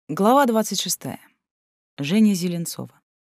Глава 26. Женя Зеленцова.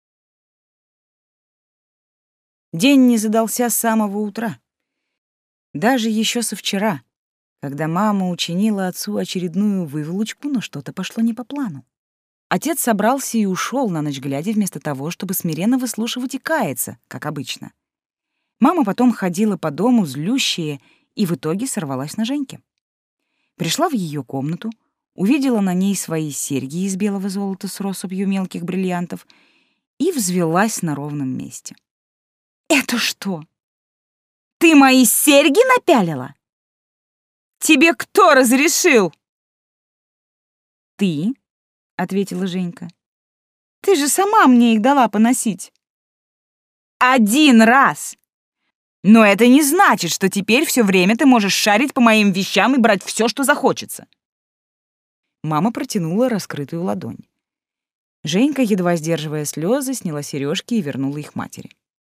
День не задался с самого утра. Даже еще со вчера, когда мама учинила отцу очередную выволочку, но что-то пошло не по плану. Отец собрался и ушел на ночь глядя вместо того, чтобы смиренно выслушивать и каяться, как обычно. Мама потом ходила по дому злющая и в итоге сорвалась на Женьке. Пришла в ее комнату, увидела на ней свои серьги из белого золота с россыпью мелких бриллиантов и взвелась на ровном месте. «Это что? Ты мои серьги напялила? Тебе кто разрешил?» «Ты», — ответила Женька. «Ты же сама мне их дала поносить». «Один раз! Но это не значит, что теперь все время ты можешь шарить по моим вещам и брать все, что захочется». Мама протянула раскрытую ладонь. Женька, едва сдерживая слезы, сняла сережки и вернула их матери.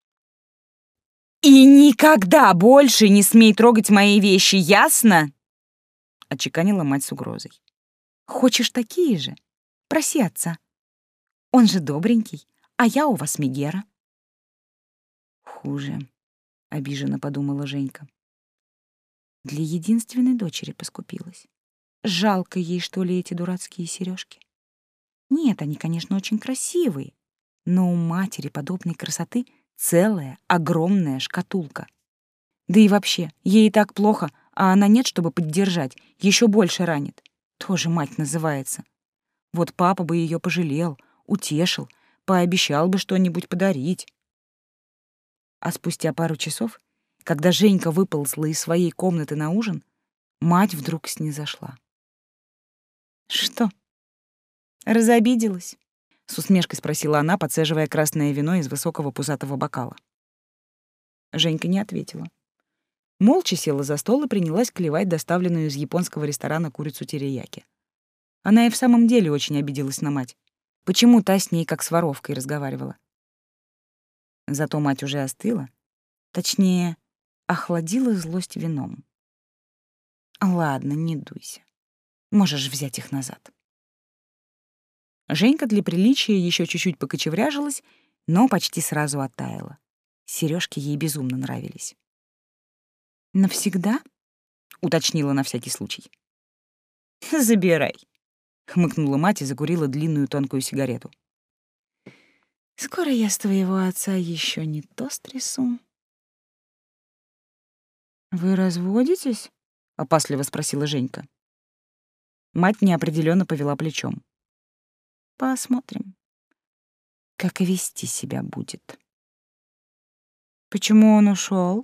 «И никогда больше не смей трогать мои вещи, ясно?» — отчеканила мать с угрозой. «Хочешь такие же? Проси отца. Он же добренький, а я у вас Мегера». «Хуже», — обиженно подумала Женька. Для единственной дочери поскупилась. Жалко ей, что ли, эти дурацкие сережки. Нет, они, конечно, очень красивые, но у матери подобной красоты целая огромная шкатулка. Да и вообще, ей и так плохо, а она нет, чтобы поддержать, еще больше ранит. Тоже мать называется. Вот папа бы ее пожалел, утешил, пообещал бы что-нибудь подарить. А спустя пару часов, когда Женька выползла из своей комнаты на ужин, мать вдруг снизошла. «Что, разобиделась?» — с усмешкой спросила она, подцеживая красное вино из высокого пузатого бокала. Женька не ответила. Молча села за стол и принялась клевать доставленную из японского ресторана курицу терияки. Она и в самом деле очень обиделась на мать. Почему та с ней как с воровкой разговаривала? Зато мать уже остыла, точнее, охладила злость вином. «Ладно, не дуйся. Можешь взять их назад». Женька для приличия еще чуть-чуть покочевряжилась, но почти сразу оттаяла. Сережки ей безумно нравились. «Навсегда?» — уточнила на всякий случай. «Забирай», — хмыкнула мать и закурила длинную тонкую сигарету. «Скоро я с твоего отца еще не то стрясу». «Вы разводитесь?» — опасливо спросила Женька. Мать неопределенно повела плечом. «Посмотрим, как вести себя будет». «Почему он ушел?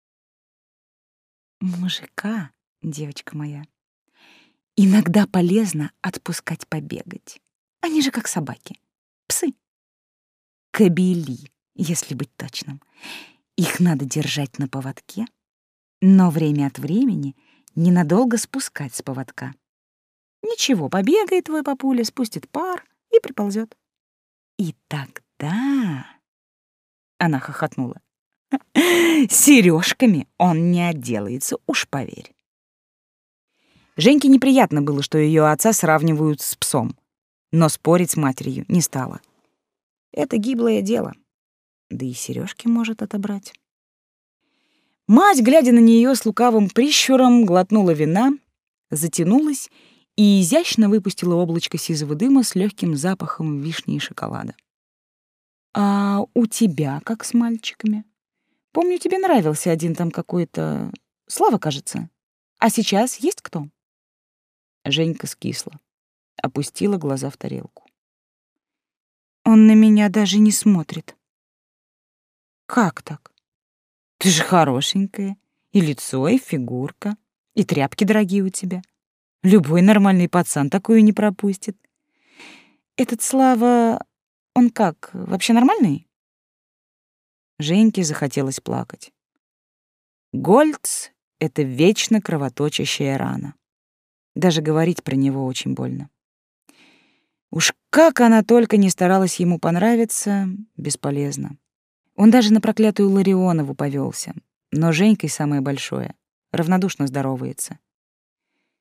«Мужика, девочка моя, иногда полезно отпускать побегать. Они же как собаки, псы. Кобели, если быть точным. Их надо держать на поводке, но время от времени ненадолго спускать с поводка. Ничего, побегает твой папуля, спустит пар и приползет. И тогда...» Она хохотнула. «Сережками он не отделается, уж поверь». Женьке неприятно было, что ее отца сравнивают с псом, но спорить с матерью не стала. Это гиблое дело, да и сережки может отобрать. Мать, глядя на нее с лукавым прищуром, глотнула вина, затянулась и изящно выпустила облачко сизого дыма с легким запахом вишни и шоколада. «А у тебя как с мальчиками? Помню, тебе нравился один там какой-то... Слава, кажется. А сейчас есть кто?» Женька скисла, опустила глаза в тарелку. «Он на меня даже не смотрит». «Как так? Ты же хорошенькая, и лицо, и фигурка, и тряпки дорогие у тебя. Любой нормальный пацан такую не пропустит. Этот Слава, он как, вообще нормальный?» Женьке захотелось плакать. Гольц — это вечно кровоточащая рана. Даже говорить про него очень больно. Уж как она только не старалась ему понравиться, бесполезно. Он даже на проклятую Ларионову повелся, но Женькой самое большое, равнодушно здоровается.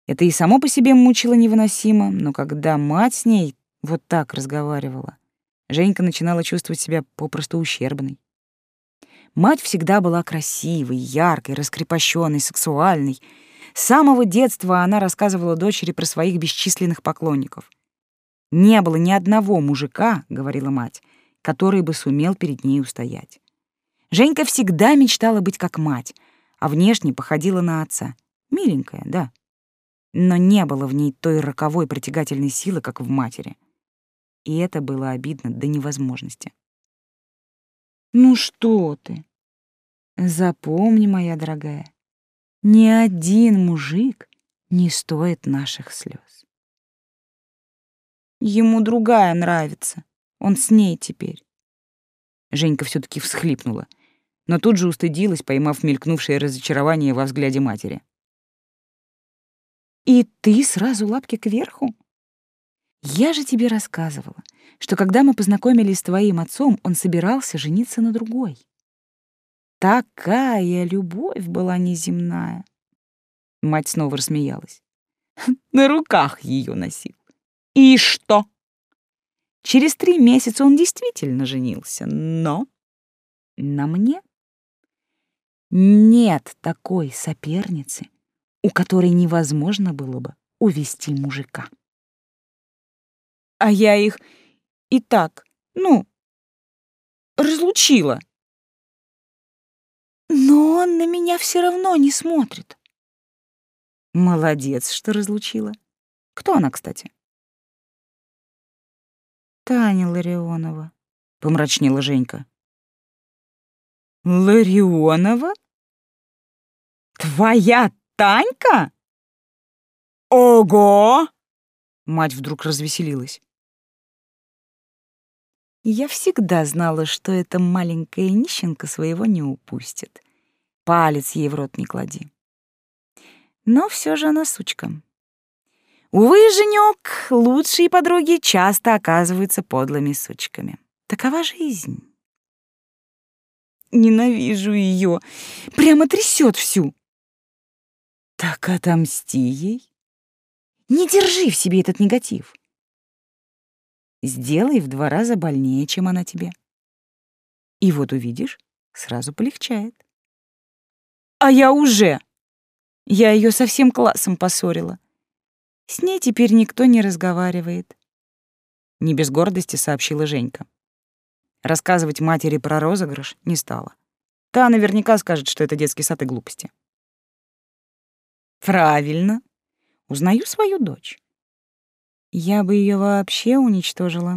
Это и само по себе мучило невыносимо, но когда мать с ней вот так разговаривала, Женька начинала чувствовать себя попросту ущербной. Мать всегда была красивой, яркой, раскрепощенной, сексуальной. С самого детства она рассказывала дочери про своих бесчисленных поклонников. «Не было ни одного мужика, — говорила мать, — который бы сумел перед ней устоять». Женька всегда мечтала быть как мать, а внешне походила на отца. Миленькая, да. Но не было в ней той роковой притягательной силы, как в матери. И это было обидно до невозможности. «Ну что ты? Запомни, моя дорогая, ни один мужик не стоит наших слез. Ему другая нравится, он с ней теперь». Женька все-таки всхлипнула, но тут же устыдилась, поймав мелькнувшее разочарование во взгляде матери. «И ты сразу лапки кверху? Я же тебе рассказывала, что когда мы познакомились с твоим отцом, он собирался жениться на другой. Такая любовь была неземная». Мать снова рассмеялась. На руках ее носил. И что? Через 3 месяца он действительно женился, но на мне нет такой соперницы, у которой невозможно было бы увести мужика. А я их и так, разлучила. Но он на меня все равно не смотрит. Молодец, что разлучила. Кто она, кстати? Таня Ларионова, помрачнела Женька. Ларионова? Твоя Танька? Ого! Мать вдруг развеселилась. Я всегда знала, что эта маленькая нищенка своего не упустит. Палец ей в рот не клади. Но все же она сучка. Увы, Женёк, лучшие подруги часто оказываются подлыми сучками. Такова жизнь. Ненавижу ее, прямо трясет всю. Так отомсти ей. Не держи в себе этот негатив. Сделай в 2 раза больнее, чем она тебе. И вот увидишь, сразу полегчает. А я ее со всем классом поссорила. С ней теперь никто не разговаривает. Не без гордости сообщила Женька. Рассказывать матери про розыгрыш не стала. Та наверняка скажет, что это детский сад и глупости. Правильно. Узнаю свою дочь. Я бы ее вообще уничтожила.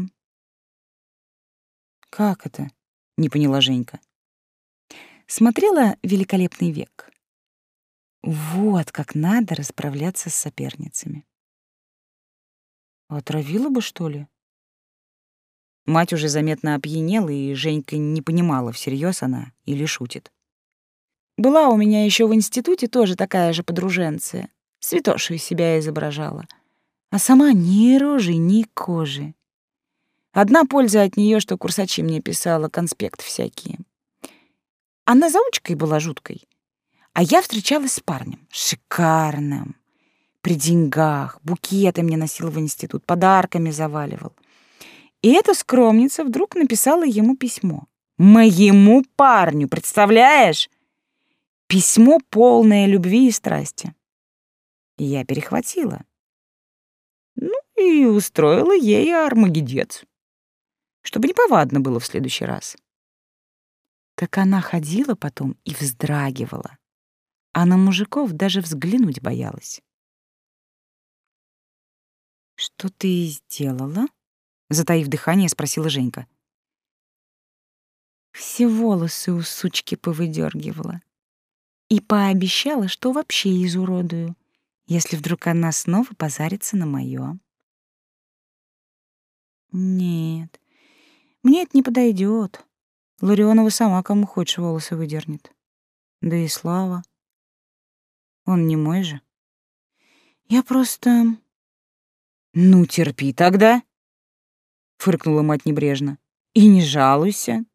Как это? Не поняла Женька. Смотрела «Великолепный век». Вот как надо расправляться с соперницами. Отравила бы, что ли? Мать уже заметно опьянела, и Женька не понимала, всерьез она или шутит. Была у меня еще в институте тоже такая же подруженция. Святошу из себя изображала. А сама ни рожи, ни кожи. Одна польза от нее, что курсачи мне писала конспекты всякие. Она заучкой была жуткой. А я встречалась с парнем. Шикарным. При деньгах. Букеты мне носил в институт. Подарками заваливал. И эта скромница вдруг написала ему письмо. Моему парню, представляешь? Письмо, полное любви и страсти. И я перехватила. Ну и устроила ей армагеддец. Чтобы неповадно было в следующий раз. Так она ходила потом и вздрагивала. А на мужиков даже взглянуть боялась. «Что ты сделала?» — затаив дыхание, спросила Женька. Все волосы у сучки повыдергивала. И пообещала, что вообще изуродую, если вдруг она снова позарится на моё. Нет, мне это не подойдет. Ларионова сама кому хочешь волосы выдернет. Да и Слава. Он не мой же. Я просто... Ну, терпи тогда, фыркнула мать небрежно. И не жалуйся.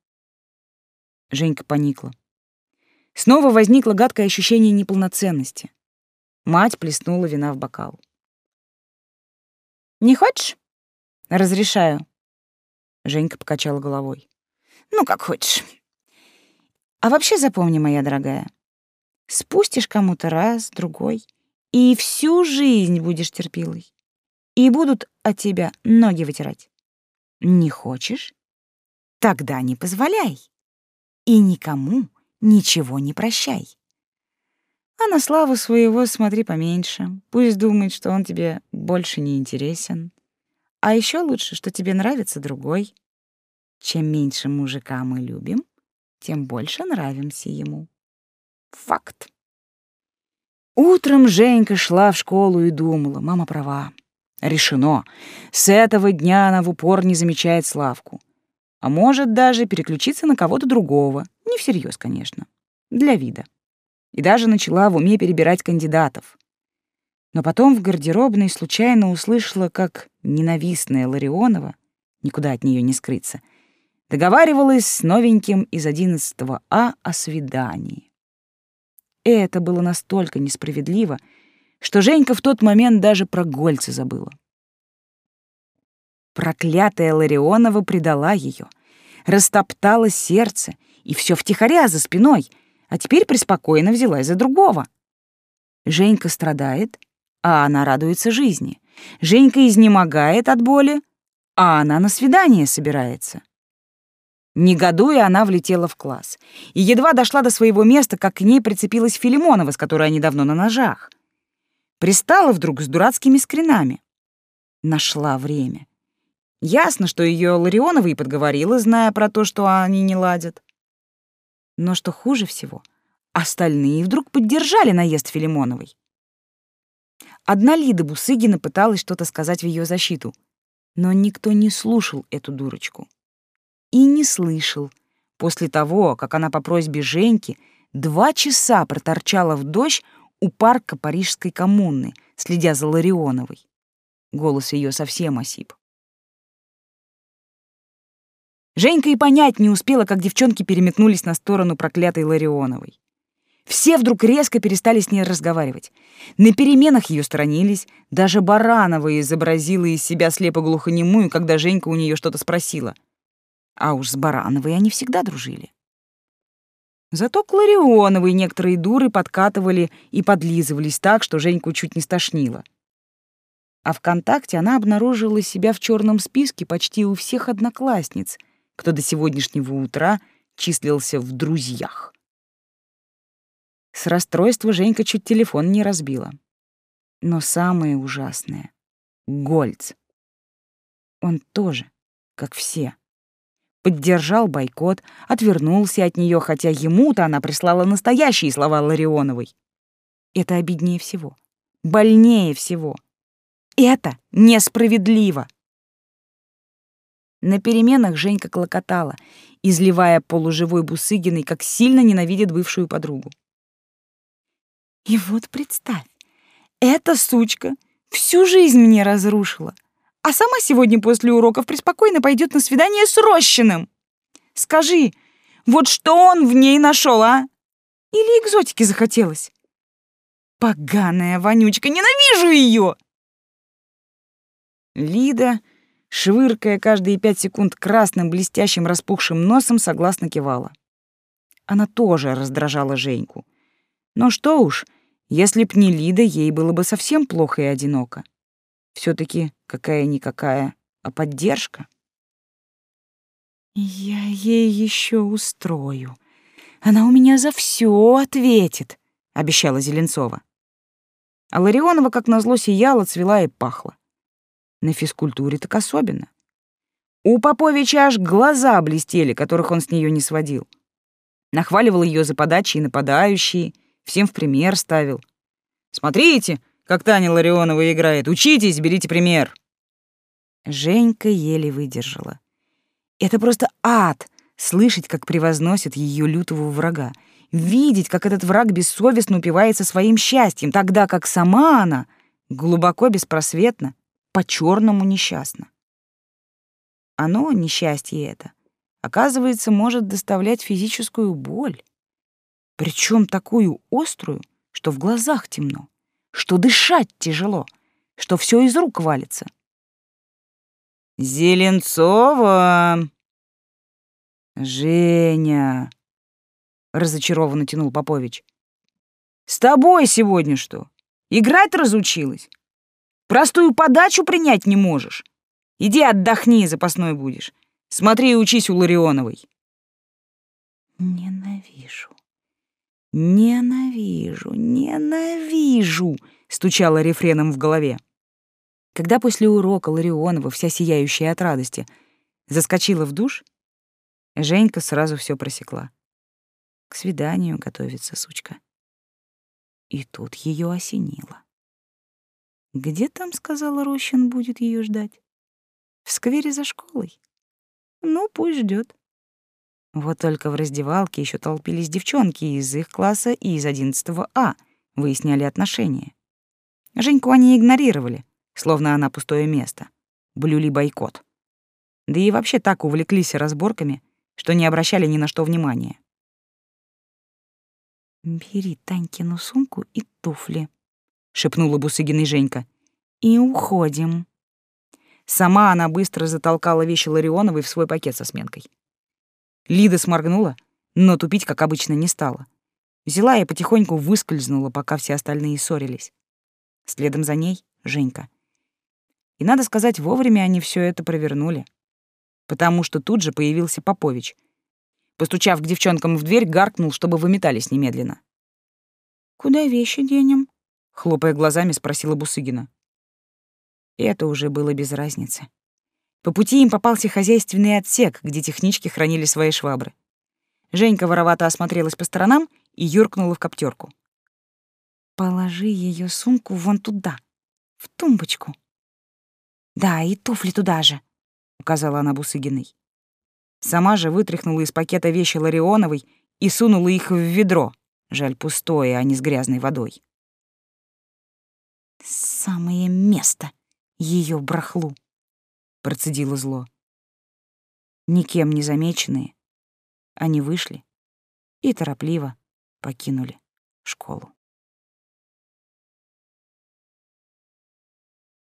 Женька поникла. Снова возникло гадкое ощущение неполноценности. Мать плеснула вина в бокал. «Не хочешь?» «Разрешаю». Женька покачала головой. «Ну, как хочешь. А вообще запомни, моя дорогая, спустишь кому-то раз, другой, и всю жизнь будешь терпилой. И будут от тебя ноги вытирать. Не хочешь? Тогда не позволяй. И никому ничего не прощай. А на славу своего смотри поменьше. Пусть думает, что он тебе больше не интересен. А еще лучше, что тебе нравится другой. Чем меньше мужика мы любим, тем больше нравимся ему. Факт. Утром Женька шла в школу и думала, мама права. Решено. С этого дня она в упор не замечает Славку. А может даже переключиться на кого-то другого. Не всерьез, конечно. Для вида. И даже начала в уме перебирать кандидатов. Но потом в гардеробной случайно услышала, как ненавистная Ларионова, никуда от нее не скрыться, договаривалась с новеньким из 11 А о свидании. И это было настолько несправедливо, что Женька в тот момент даже про Гольца забыла. Проклятая Ларионова предала ее, растоптала сердце, и все втихаря за спиной, а теперь преспокойно взялась за другого. Женька страдает, а она радуется жизни. Женька изнемогает от боли, а она на свидание собирается. Негодуя, она влетела в класс и едва дошла до своего места, как к ней прицепилась Филимонова, с которой они давно на ножах. Пристала вдруг с дурацкими скринами. Нашла время. Ясно, что ее Ларионова и подговорила, зная про то, что они не ладят. Но что хуже всего, остальные вдруг поддержали наезд Филимоновой. Одна Лида Бусыгина пыталась что-то сказать в ее защиту, но никто не слушал эту дурочку. И не слышал после того, как она по просьбе Женьки 2 часа проторчала в дождь у парка Парижской коммуны, следя за Ларионовой. Голос ее совсем осип. Женька и понять не успела, как девчонки переметнулись на сторону проклятой Ларионовой. Все вдруг резко перестали с ней разговаривать. На переменах ее сторонились. Даже Баранова изобразила из себя слепо-глухонемую, когда Женька у нее что-то спросила. А уж с Барановой они всегда дружили. Зато к Ларионовой некоторые дуры подкатывали и подлизывались так, что Женьку чуть не стошнило. А ВКонтакте она обнаружила себя в черном списке почти у всех одноклассниц, кто до сегодняшнего утра числился в друзьях. С расстройства Женька чуть телефон не разбила. Но самое ужасное — Гольц. Он тоже, как все, поддержал бойкот, отвернулся от нее, хотя ему-то она прислала настоящие слова Ларионовой. Это обиднее всего, больнее всего. Это несправедливо. На переменах Женька клокотала, изливая полуживой Бусыгиной, как сильно ненавидит бывшую подругу. И вот представь, эта сучка всю жизнь мне разрушила, а сама сегодня после уроков преспокойно пойдет на свидание с Рощиным. Скажи, вот что он в ней нашел, а? Или экзотики захотелось? Поганая вонючка, ненавижу ее! Лида, швыркая каждые 5 секунд красным блестящим распухшим носом, согласно кивала. Она тоже раздражала Женьку. Но что уж, если б не Лида, ей было бы совсем плохо и одиноко. Все-таки какая-никакая, а поддержка. Я ей еще устрою. Она у меня за все ответит, обещала Зеленцова. А Ларионова, как назло, сияла, цвела и пахла. На физкультуре так особенно. У Поповича аж глаза блестели, которых он с нее не сводил. Нахваливал ее за подачи и нападающие, всем в пример ставил. «Смотрите, как Таня Ларионова играет, учитесь, берите пример». Женька еле выдержала. Это просто ад — слышать, как превозносят ее лютого врага, видеть, как этот враг бессовестно упивается своим счастьем, тогда как сама она глубоко беспросветна, по-черному несчастна. Оно, несчастье это, оказывается, может доставлять физическую боль, причем такую острую, что в глазах темно, что дышать тяжело, что все из рук валится. «Зеленцова!» «Женя!» — разочарованно тянул Попович. «С тобой сегодня что? Играть разучилась? Простую подачу принять не можешь? Иди отдохни, запасной будешь. Смотри и учись у Ларионовой». «Ненавижу, ненавижу, ненавижу!» — стучала рефреном в голове. Когда после урока Ларионова, вся сияющая от радости, заскочила в душ, Женька сразу все просекла. К свиданию готовится сучка. И тут ее осенило. Где там, сказала, Рощин будет ее ждать? В сквере за школой? Ну, пусть ждет. Вот только в раздевалке еще толпились девчонки из их класса и из 11 А, выясняли отношения. Женьку они игнорировали, словно она пустое место, блюли бойкот. Да и вообще так увлеклись разборками, что не обращали ни на что внимания. «Бери Танькину сумку и туфли», — шепнула Бусыгиной Женька, — «и уходим». Сама она быстро затолкала вещи Ларионовой в свой пакет со сменкой. Лида сморгнула, но тупить, как обычно, не стала. Взяла и потихоньку выскользнула, пока все остальные ссорились. Следом за ней — Женька. И, надо сказать, вовремя они все это провернули, потому что тут же появился Попович. Постучав к девчонкам в дверь, гаркнул, чтобы выметались немедленно. «Куда вещи денем?» — хлопая глазами, спросила Бусыгина. И это уже было без разницы. По пути им попался хозяйственный отсек, где технички хранили свои швабры. Женька воровато осмотрелась по сторонам и юркнула в коптерку. «Положи ее сумку вон туда, в тумбочку». «Да, и туфли туда же», — указала она Бусыгиной. Сама же вытряхнула из пакета вещи Ларионовой и сунула их в ведро, жаль, пустое, а не с грязной водой. «Самое место ее брахлу», — процедила зло. Никем не замеченные, они вышли и торопливо покинули школу.